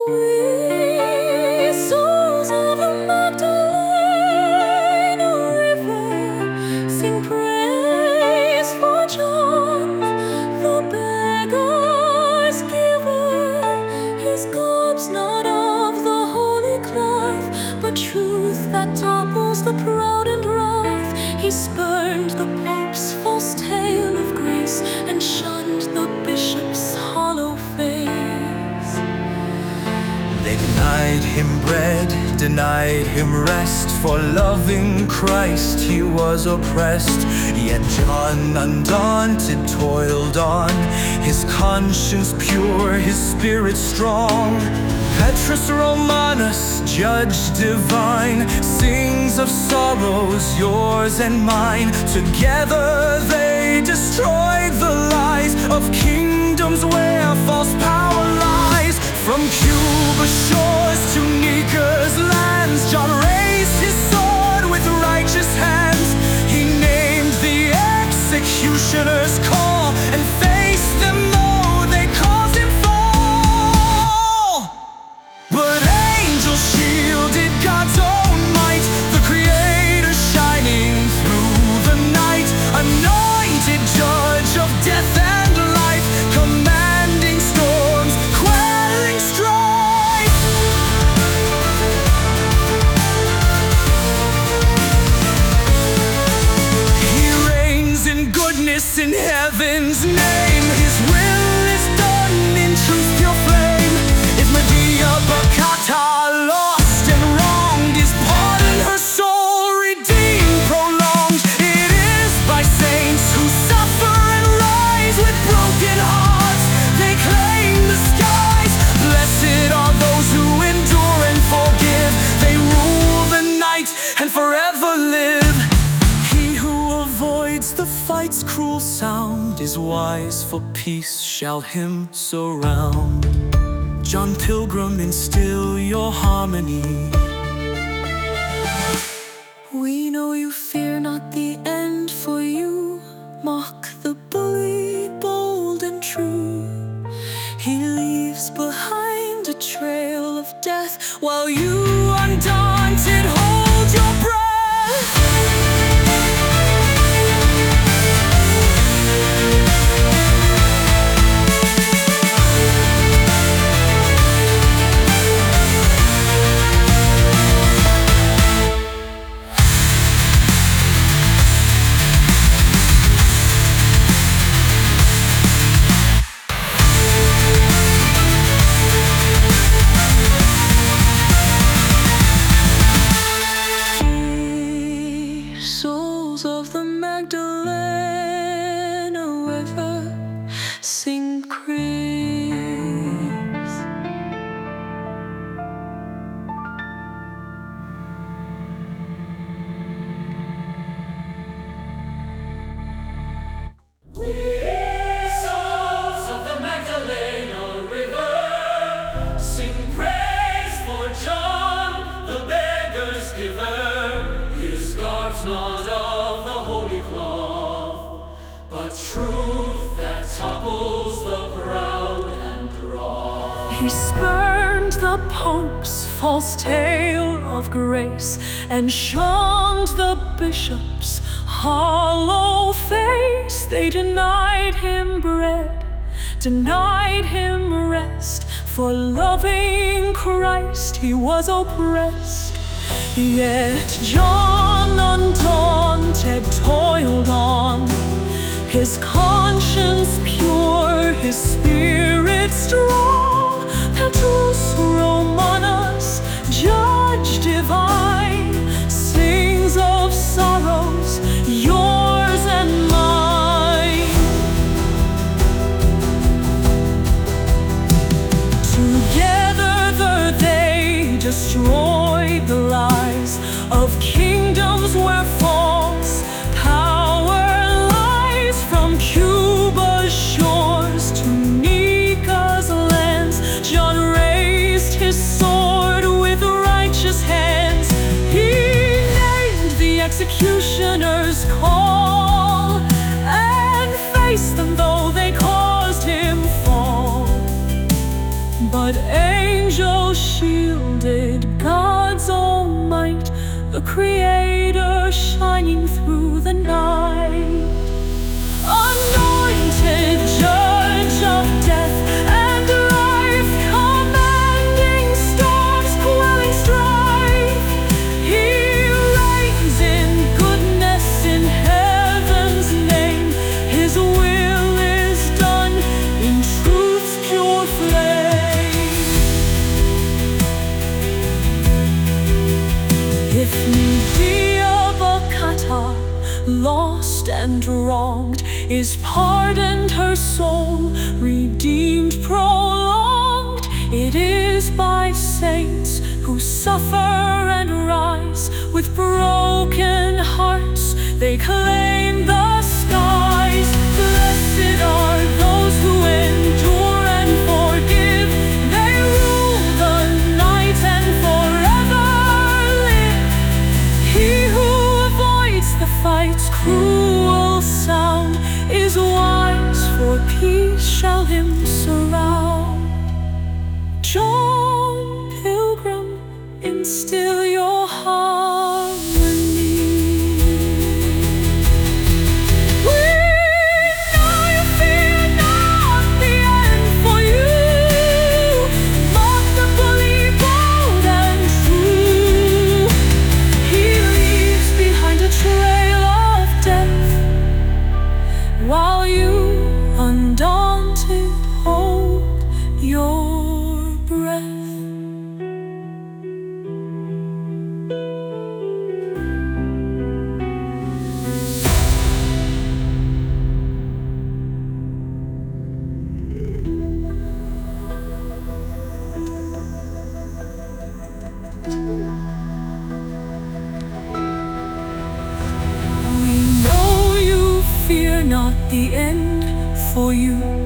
We souls of the Magdalene River sing praise for John, the beggar's giver. His gob's not of the holy cloth, but truth that topples the proud and wrath. He spurned the Pope's false tale of grace and shunned the bishop's hollow face. They denied him bread, denied him rest. For loving Christ he was oppressed. Yet John, undaunted, toiled on, his conscience pure, his spirit strong. Petrus Romanus, judge divine, sings of sorrows, yours and mine. Together they destroyed the lies of kingdoms where false power lies. From Cuba shores to Nika's lands, John raised his sword with righteous hands. He named the executioner's call and faced them though they caused him fall. But angels shielded God's own might, the Creator shining through the night. Anointed judge of death and life, commanding storms, quelling strife. He reigns in goodness in heaven's name. His will is done in truth pure flame. If Medea Bacata lost and wronged, is pardon her soul redeemed, prolonged. It is by saints who suffer and rise with broken hearts. They claim the skies. Blessed are those who endure and forgive. They rule the night and forever live. He who avoids the fight's cruel sound is wise, for peace shall him surround. John Pilgrim, instill your harmony. We know you fear not the end, for you mock the bully, bold and true. He leaves behind a trail of death, while you, undaunted, hold your breath. Souls of the Magdalene River sing praise. We souls of the Magdalena River sing praise for John, the beggar's giver. His garb's not of the holy cloth, but truth that topples the proud and wrong. He spurned the Pope's false tale of grace and shunned the bishop's hollow face. They denied him bread, denied him rest. For loving Christ he was oppressed. Yet John, undaunted, toiled on, his conscience pure, his spirit strong. Petrus Romanus, judge divine, sings of sorrows, yours and mine. Together they destroyed the lies of kingdoms where false power lies. From Cuba's shores to Nika's lands, John raised his sword with righteous hands. He named the executioner's call and faced them though they caused him fall. But angels the Creator shining through the night. Anointed judge of death and life, commanding storms, quelling strife. He reigns in goodness in heaven's name. His will is done in truth's pure flame. If Medea Bacata, lost and wronged, is pardoned, her soul redeemed, prolonged. It is by saints who suffer and rise with broken hearts, they claim the skies. Blessed are those who endure and forgive, they rule the night and forever live. He who avoids the fight's cruel sound is wise, for peace shall him surround. John Pilgrim, instill your harmony. We know you fear not the end for you. Mark the bully bold and true. He leaves behind a trail of death, while you, undaunted, hold your breath. We know you fear not the end for you.